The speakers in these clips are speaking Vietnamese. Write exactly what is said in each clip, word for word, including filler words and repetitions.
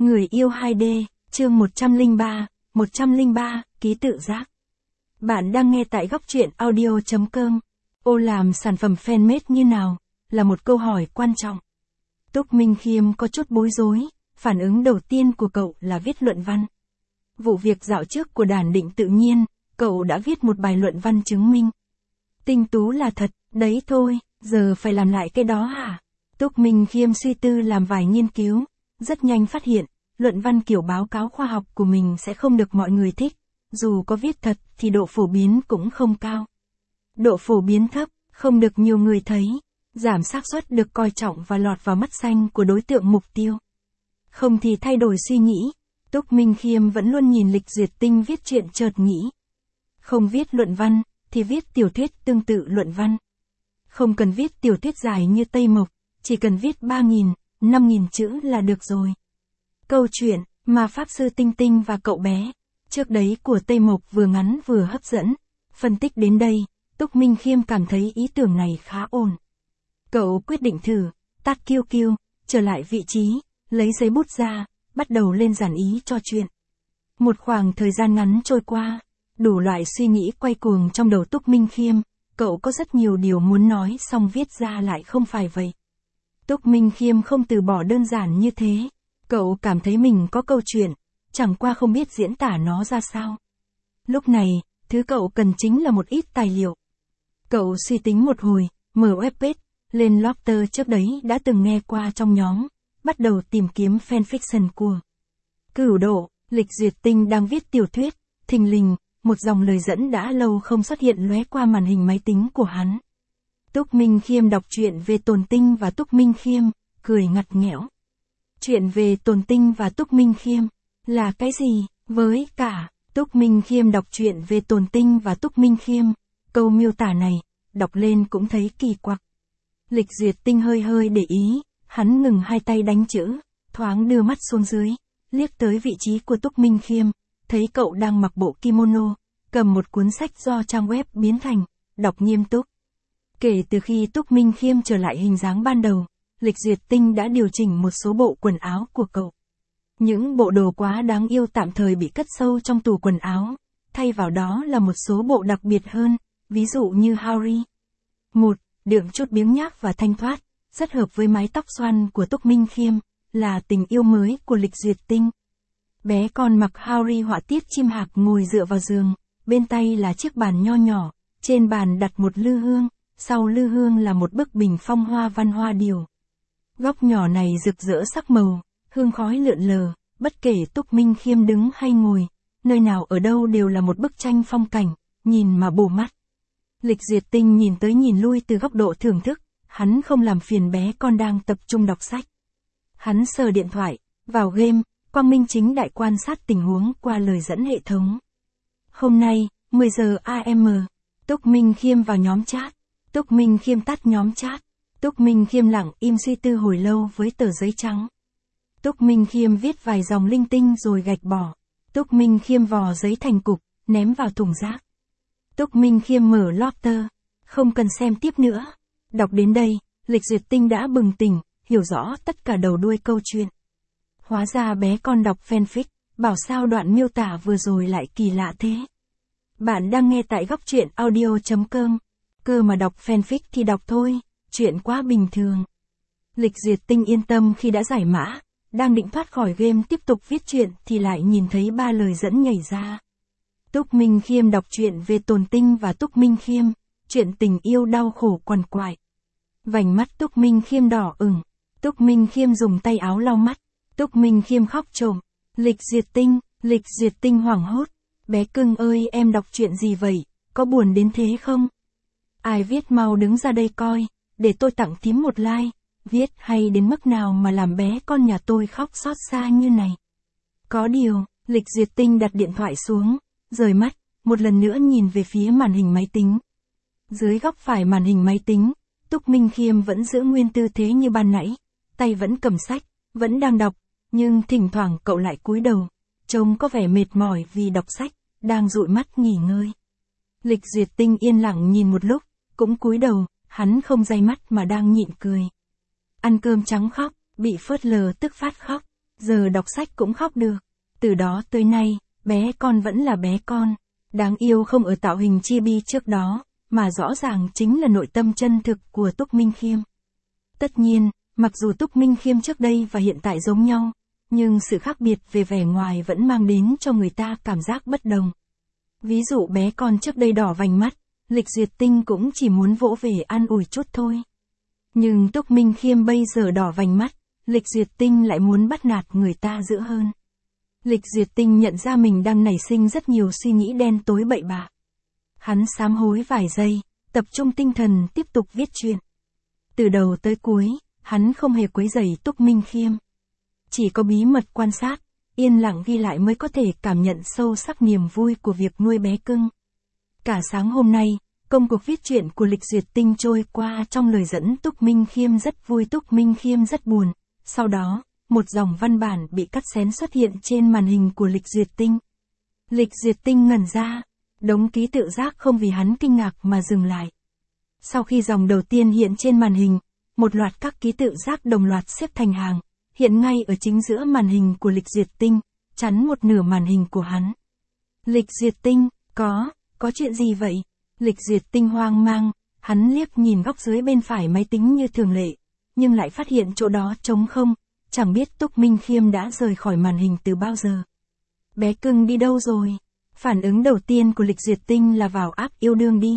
Người yêu hai D, chương một trăm lẻ ba, một trăm lẻ ba, ký tự giác. Bạn đang nghe tại góc truyện audio chấm com. Ô làm sản phẩm fanmade như nào? Là một câu hỏi quan trọng. Túc Minh Khiêm có chút bối rối, phản ứng đầu tiên của cậu là viết luận văn. Vụ việc dạo trước của Đản Định Tự Nhiên, cậu đã viết một bài luận văn chứng minh. Tinh tú là thật, đấy thôi, giờ phải làm lại cái đó hả? Túc Minh Khiêm suy tư làm vài nghiên cứu, rất nhanh phát hiện, luận văn kiểu báo cáo khoa học của mình sẽ không được mọi người thích, dù có viết thật thì độ phổ biến cũng không cao. Độ phổ biến thấp, không được nhiều người thấy, giảm xác suất được coi trọng và lọt vào mắt xanh của đối tượng mục tiêu. Không thì thay đổi suy nghĩ, Túc Minh Khiêm vẫn luôn nhìn Lịch Duyệt Tinh viết truyện chợt nghĩ. Không viết luận văn, thì viết tiểu thuyết tương tự luận văn. Không cần viết tiểu thuyết dài như Tây Mộc, chỉ cần viết ba nghìn, năm nghìn chữ là được rồi. Câu chuyện mà Pháp Sư Tinh Tinh và cậu bé, trước đấy của Tây Mộc vừa ngắn vừa hấp dẫn. Phân tích đến đây, Túc Minh Khiêm cảm thấy ý tưởng này khá ổn. Cậu quyết định thử, tắt kiêu kiêu, trở lại vị trí, lấy giấy bút ra, bắt đầu lên dàn ý cho chuyện. Một khoảng thời gian ngắn trôi qua, đủ loại suy nghĩ quay cuồng trong đầu Túc Minh Khiêm, cậu có rất nhiều điều muốn nói song viết ra lại không phải vậy. Túc Minh Khiêm không từ bỏ đơn giản như thế, cậu cảm thấy mình có câu chuyện, chẳng qua không biết diễn tả nó ra sao. Lúc này, thứ cậu cần chính là một ít tài liệu. Cậu suy tính một hồi, mở webpage, lên Lofter trước đấy đã từng nghe qua trong nhóm, bắt đầu tìm kiếm fanfiction của Cửu Độ. Lịch Duyệt Tinh đang viết tiểu thuyết, thình lình, một dòng lời dẫn đã lâu không xuất hiện lóe qua màn hình máy tính của hắn. Túc Minh Khiêm đọc truyện về Tồn Tinh và Túc Minh Khiêm, cười ngặt nghẽo. Chuyện về Tồn Tinh và Túc Minh Khiêm là cái gì? Với cả, Túc Minh Khiêm đọc truyện về Tồn Tinh và Túc Minh Khiêm, câu miêu tả này, đọc lên cũng thấy kỳ quặc. Lịch Duyệt Tinh hơi hơi để ý, hắn ngừng hai tay đánh chữ, thoáng đưa mắt xuống dưới, liếc tới vị trí của Túc Minh Khiêm, thấy cậu đang mặc bộ kimono, cầm một cuốn sách do trang web biến thành, đọc nghiêm túc. Kể từ khi Túc Minh Khiêm trở lại hình dáng ban đầu, Lịch Duyệt Tinh đã điều chỉnh một số bộ quần áo của cậu. Những bộ đồ quá đáng yêu tạm thời bị cất sâu trong tủ quần áo, thay vào đó là một số bộ đặc biệt hơn, ví dụ như Harry. Một, đượm chút biếng nhác và thanh thoát, rất hợp với mái tóc xoăn của Túc Minh Khiêm, là tình yêu mới của Lịch Duyệt Tinh. Bé con mặc Harry họa tiết chim hạc ngồi dựa vào giường, bên tay là chiếc bàn nho nhỏ, trên bàn đặt một lư hương, sau lư hương là một bức bình phong hoa văn hoa điểu. Góc nhỏ này rực rỡ sắc màu, hương khói lượn lờ, bất kể Túc Minh Khiêm đứng hay ngồi, nơi nào ở đâu đều là một bức tranh phong cảnh, nhìn mà bổ mắt. Lịch Duyệt Tinh nhìn tới nhìn lui từ góc độ thưởng thức, hắn không làm phiền bé con đang tập trung đọc sách. Hắn sờ điện thoại, vào game, quang minh chính đại quan sát tình huống qua lời dẫn hệ thống. Hôm nay, mười giờ a em, Túc Minh Khiêm vào nhóm chat. Túc Minh Khiêm tắt nhóm chat. Túc Minh Khiêm lặng im suy tư hồi lâu với tờ giấy trắng. Túc Minh Khiêm viết vài dòng linh tinh rồi gạch bỏ. Túc Minh Khiêm vò giấy thành cục, ném vào thùng rác. Túc Minh Khiêm mở Lofter. Không cần xem tiếp nữa. Đọc đến đây, Lịch Duyệt Tinh đã bừng tỉnh, hiểu rõ tất cả đầu đuôi câu chuyện. Hóa ra bé con đọc fanfic, bảo sao đoạn miêu tả vừa rồi lại kỳ lạ thế. Bạn đang nghe tại góc truyện audio chấm com. Cơ mà đọc fanfic thì đọc thôi, chuyện quá bình thường. Lịch Duyệt Tinh yên tâm khi đã giải mã, đang định thoát khỏi game tiếp tục viết chuyện thì lại nhìn thấy ba lời dẫn nhảy ra. Túc Minh Khiêm đọc truyện về Tồn Tinh và Túc Minh Khiêm, chuyện tình yêu đau khổ quằn quại. Vành mắt Túc Minh Khiêm đỏ ửng, Túc Minh Khiêm dùng tay áo lau mắt, Túc Minh Khiêm khóc trộm. Lịch Duyệt Tinh, Lịch Duyệt Tinh hoảng hốt, bé cưng ơi em đọc chuyện gì vậy, có buồn đến thế không? Ai viết mau đứng ra đây coi, để tôi tặng thím một like, viết hay đến mức nào mà làm bé con nhà tôi khóc xót xa như này. Có điều, Lịch Duyệt Tinh đặt điện thoại xuống, rời mắt, một lần nữa nhìn về phía màn hình máy tính. Dưới góc phải màn hình máy tính, Túc Minh Khiêm vẫn giữ nguyên tư thế như ban nãy, tay vẫn cầm sách, vẫn đang đọc, nhưng thỉnh thoảng cậu lại cúi đầu, trông có vẻ mệt mỏi vì đọc sách, đang dụi mắt nghỉ ngơi. Lịch Duyệt Tinh yên lặng nhìn một lúc, cũng cúi đầu, hắn không day mắt mà đang nhịn cười. Ăn cơm trắng khóc, bị phớt lờ tức phát khóc, giờ đọc sách cũng khóc được. Từ đó tới nay, bé con vẫn là bé con. Đáng yêu không ở tạo hình chibi trước đó, mà rõ ràng chính là nội tâm chân thực của Túc Minh Khiêm. Tất nhiên, mặc dù Túc Minh Khiêm trước đây và hiện tại giống nhau, nhưng sự khác biệt về vẻ ngoài vẫn mang đến cho người ta cảm giác bất đồng. Ví dụ bé con trước đây đỏ vành mắt, Lịch Duyệt Tinh cũng chỉ muốn vỗ về an ủi chút thôi. Nhưng Túc Minh Khiêm bây giờ đỏ vành mắt, Lịch Duyệt Tinh lại muốn bắt nạt người ta dữ hơn. Lịch Duyệt Tinh nhận ra mình đang nảy sinh rất nhiều suy nghĩ đen tối bậy bạ. Hắn sám hối vài giây, tập trung tinh thần tiếp tục viết chuyện. Từ đầu tới cuối, hắn không hề quấy rầy Túc Minh Khiêm. Chỉ có bí mật quan sát, yên lặng ghi lại mới có thể cảm nhận sâu sắc niềm vui của việc nuôi bé cưng. Cả sáng hôm nay, công cuộc viết truyện của Lịch Duyệt Tinh trôi qua trong lời dẫn Túc Minh Khiêm rất vui, Túc Minh Khiêm rất buồn. Sau đó, một dòng văn bản bị cắt xén xuất hiện trên màn hình của Lịch Duyệt Tinh. Lịch Duyệt Tinh ngẩn ra, đống ký tự giác không vì hắn kinh ngạc mà dừng lại. Sau khi dòng đầu tiên hiện trên màn hình, một loạt các ký tự giác đồng loạt xếp thành hàng, hiện ngay ở chính giữa màn hình của Lịch Duyệt Tinh, chắn một nửa màn hình của hắn. Lịch Duyệt Tinh, có, có chuyện gì vậy? Lịch Duyệt Tinh hoang mang, hắn liếc nhìn góc dưới bên phải máy tính như thường lệ, nhưng lại phát hiện chỗ đó trống không, chẳng biết Túc Minh Khiêm đã rời khỏi màn hình từ bao giờ. Bé cưng đi đâu rồi? Phản ứng đầu tiên của Lịch Duyệt Tinh là vào app yêu đương đi.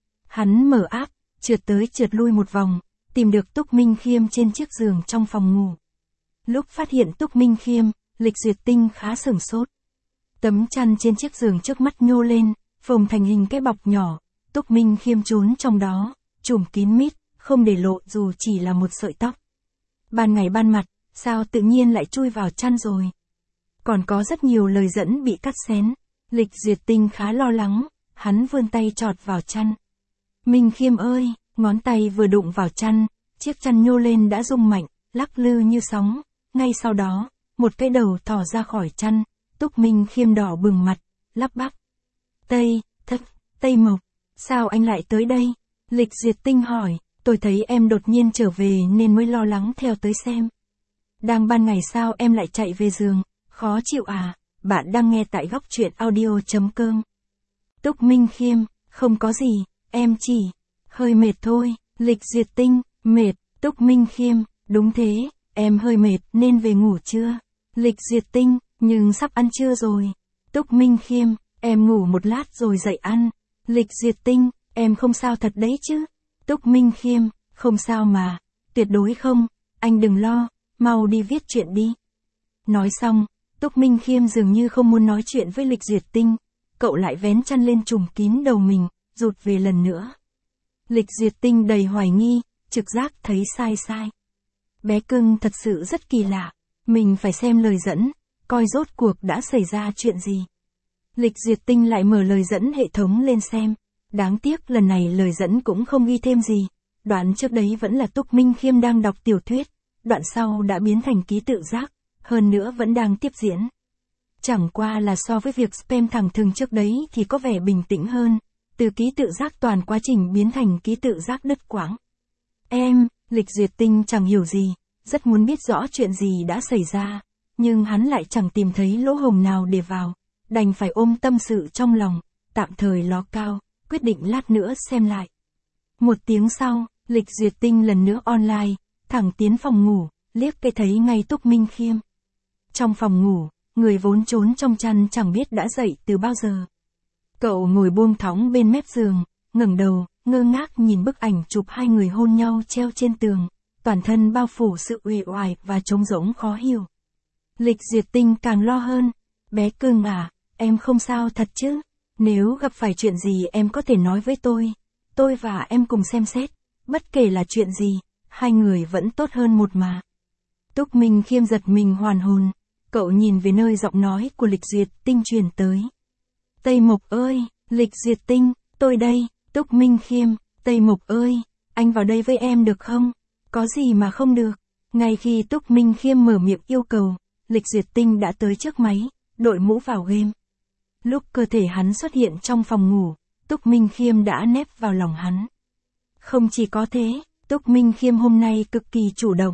Hắn mở app, trượt tới trượt lui một vòng, tìm được Túc Minh Khiêm trên chiếc giường trong phòng ngủ. Lúc phát hiện Túc Minh Khiêm, Lịch Duyệt Tinh khá sửng sốt. Tấm chăn trên chiếc giường trước mắt nhô lên, phồng thành hình cái bọc nhỏ, Túc Minh Khiêm trốn trong đó, trùm kín mít, không để lộ dù chỉ là một sợi tóc. Ban ngày ban mặt, sao tự nhiên lại chui vào chăn rồi? Còn có rất nhiều lời dẫn bị cắt xén. Lịch Duyệt Tinh khá lo lắng, hắn vươn tay chọt vào chăn. Minh Khiêm ơi, ngón tay vừa đụng vào chăn, chiếc chăn nhô lên đã rung mạnh, lắc lư như sóng. Ngay sau đó, một cái đầu thò ra khỏi chăn, Túc Minh Khiêm đỏ bừng mặt, lắp bắp. Tây, thất, Tây Mộc, sao anh lại tới đây? Lịch Duyệt Tinh hỏi, tôi thấy em đột nhiên trở về nên mới lo lắng theo tới xem. Đang ban ngày sao em lại chạy về giường, khó chịu à? Bạn đang nghe tại góc truyện audio chấm com. Túc Minh Khiêm, không có gì, em chỉ hơi mệt thôi. Lịch Duyệt Tinh, mệt. Túc Minh Khiêm, đúng thế, em hơi mệt nên về ngủ chưa? Lịch Duyệt Tinh, nhưng sắp ăn trưa rồi. Túc Minh Khiêm, em ngủ một lát rồi dậy ăn. Lịch Duyệt Tinh, em không sao thật đấy chứ? Túc Minh Khiêm, không sao mà, tuyệt đối không, anh đừng lo, mau đi viết chuyện đi. Nói xong, Túc Minh Khiêm dường như không muốn nói chuyện với Lịch Duyệt Tinh, cậu lại vén chăn lên trùm kín đầu mình, rụt về lần nữa. Lịch Duyệt Tinh đầy hoài nghi, trực giác thấy sai sai. Bé cưng thật sự rất kỳ lạ, mình phải xem lời dẫn, coi rốt cuộc đã xảy ra chuyện gì. Lịch Duyệt Tinh lại mở lời dẫn hệ thống lên xem, đáng tiếc lần này lời dẫn cũng không ghi thêm gì, đoạn trước đấy vẫn là Túc Minh Khiêm đang đọc tiểu thuyết, đoạn sau đã biến thành ký tự giác, hơn nữa vẫn đang tiếp diễn. Chẳng qua là so với việc spam thẳng thừng trước đấy thì có vẻ bình tĩnh hơn, từ ký tự giác toàn quá trình biến thành ký tự giác đứt quãng. Em, Lịch Duyệt Tinh chẳng hiểu gì, rất muốn biết rõ chuyện gì đã xảy ra, nhưng hắn lại chẳng tìm thấy lỗ hổng nào để vào, đành phải ôm tâm sự trong lòng, tạm thời ló cao, quyết định lát nữa xem lại. Một tiếng sau, Lịch Duyệt Tinh lần nữa online, thẳng tiến phòng ngủ, liếc cái thấy ngay Túc Minh Khiêm. Trong phòng ngủ, người vốn trốn trong chăn chẳng biết đã dậy từ bao giờ. Cậu ngồi buông thõng bên mép giường, ngẩng đầu, ngơ ngác nhìn bức ảnh chụp hai người hôn nhau treo trên tường, toàn thân bao phủ sự uể oải và trống rỗng khó hiểu. Lịch Duyệt Tinh càng lo hơn, bé cưng à, em không sao thật chứ? Nếu gặp phải chuyện gì em có thể nói với tôi, tôi và em cùng xem xét, bất kể là chuyện gì, hai người vẫn tốt hơn một mà. Túc Minh Khiêm giật mình hoàn hồn, cậu nhìn về nơi giọng nói của Lịch Duyệt Tinh truyền tới. Tây Mộc ơi, Lịch Duyệt Tinh, tôi đây. Túc Minh Khiêm, Tây Mộc ơi, anh vào đây với em được không? Có gì mà không được? Ngay khi Túc Minh Khiêm mở miệng yêu cầu, Lịch Duyệt Tinh đã tới trước máy, đội mũ vào game. Lúc cơ thể hắn xuất hiện trong phòng ngủ, Túc Minh Khiêm đã nép vào lòng hắn. Không chỉ có thế, Túc Minh Khiêm hôm nay cực kỳ chủ động,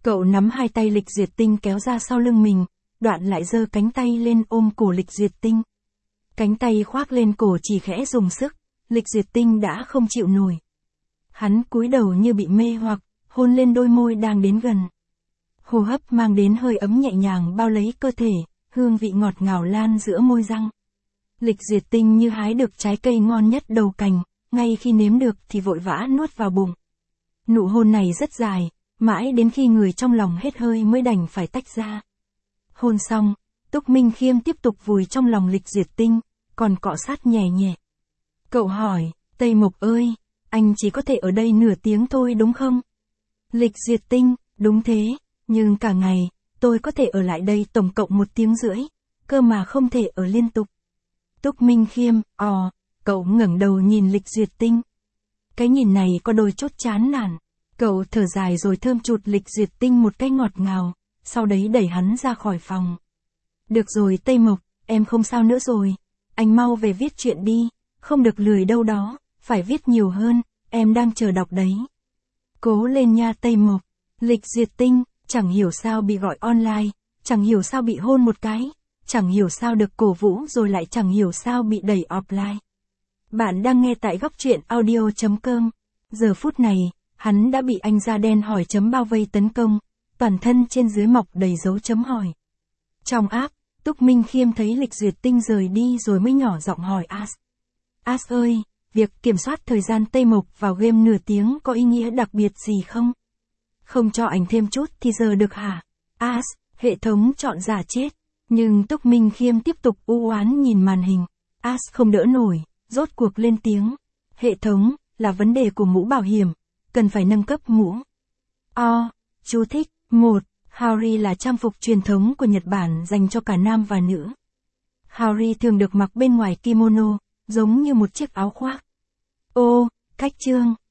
Cậu nắm hai tay Lịch Duyệt Tinh kéo ra sau lưng mình, đoạn lại giơ cánh tay lên ôm cổ Lịch Duyệt Tinh. Cánh tay khoác lên cổ chỉ khẽ dùng sức, Lịch Duyệt Tinh đã không chịu nổi. Hắn cúi đầu như bị mê hoặc, hôn lên đôi môi đang đến gần. Hô hấp mang đến hơi ấm nhẹ nhàng bao lấy cơ thể, hương vị ngọt ngào lan giữa môi răng. Lịch Duyệt Tinh như hái được trái cây ngon nhất đầu cành, ngay khi nếm được thì vội vã nuốt vào bụng. Nụ hôn này rất dài, mãi đến khi người trong lòng hết hơi mới đành phải tách ra. Hôn xong, Túc Minh Khiêm tiếp tục vùi trong lòng Lịch Duyệt Tinh, còn cọ sát nhẹ nhẹ. Cậu hỏi, Tây Mộc ơi, anh chỉ có thể ở đây nửa tiếng thôi đúng không? Lịch Duyệt Tinh, đúng thế, nhưng cả ngày, tôi có thể ở lại đây tổng cộng một tiếng rưỡi, cơ mà không thể ở liên tục. Túc Minh Khiêm, ò, cậu ngẩng đầu nhìn Lịch Duyệt Tinh. Cái nhìn này có đôi chút chán nản. Cậu thở dài rồi thơm chụt Lịch Duyệt Tinh một cái ngọt ngào, sau đấy đẩy hắn ra khỏi phòng. Được rồi Tây Mộc, em không sao nữa rồi. Anh mau về viết chuyện đi, không được lười đâu đó, phải viết nhiều hơn, em đang chờ đọc đấy. Cố lên nha Tây Mộc. Lịch Duyệt Tinh, chẳng hiểu sao bị gọi online, chẳng hiểu sao bị hôn một cái, chẳng hiểu sao được cổ vũ rồi lại chẳng hiểu sao bị đẩy offline. Bạn đang nghe tại góc truyện audio chấm com. Giờ phút này, hắn đã bị anh da đen hỏi chấm bao vây tấn công, toàn thân trên dưới mọc đầy dấu chấm hỏi. Trong app, Túc Minh Khiêm thấy Lịch Duyệt Tinh rời đi rồi mới nhỏ giọng hỏi As. As ơi, việc kiểm soát thời gian Tây Mộc vào game nửa tiếng có ý nghĩa đặc biệt gì không? Không cho ảnh thêm chút thì giờ được hả? As, hệ thống chọn giả chết. Nhưng Túc Minh Khiêm tiếp tục u oán nhìn màn hình. As không đỡ nổi, rốt cuộc lên tiếng. Hệ thống, là vấn đề của mũ bảo hiểm, cần phải nâng cấp mũ. O, chú thích, một. Haori là trang phục truyền thống của Nhật Bản dành cho cả nam và nữ. Haori thường được mặc bên ngoài kimono, giống như một chiếc áo khoác. Ô, cách chương.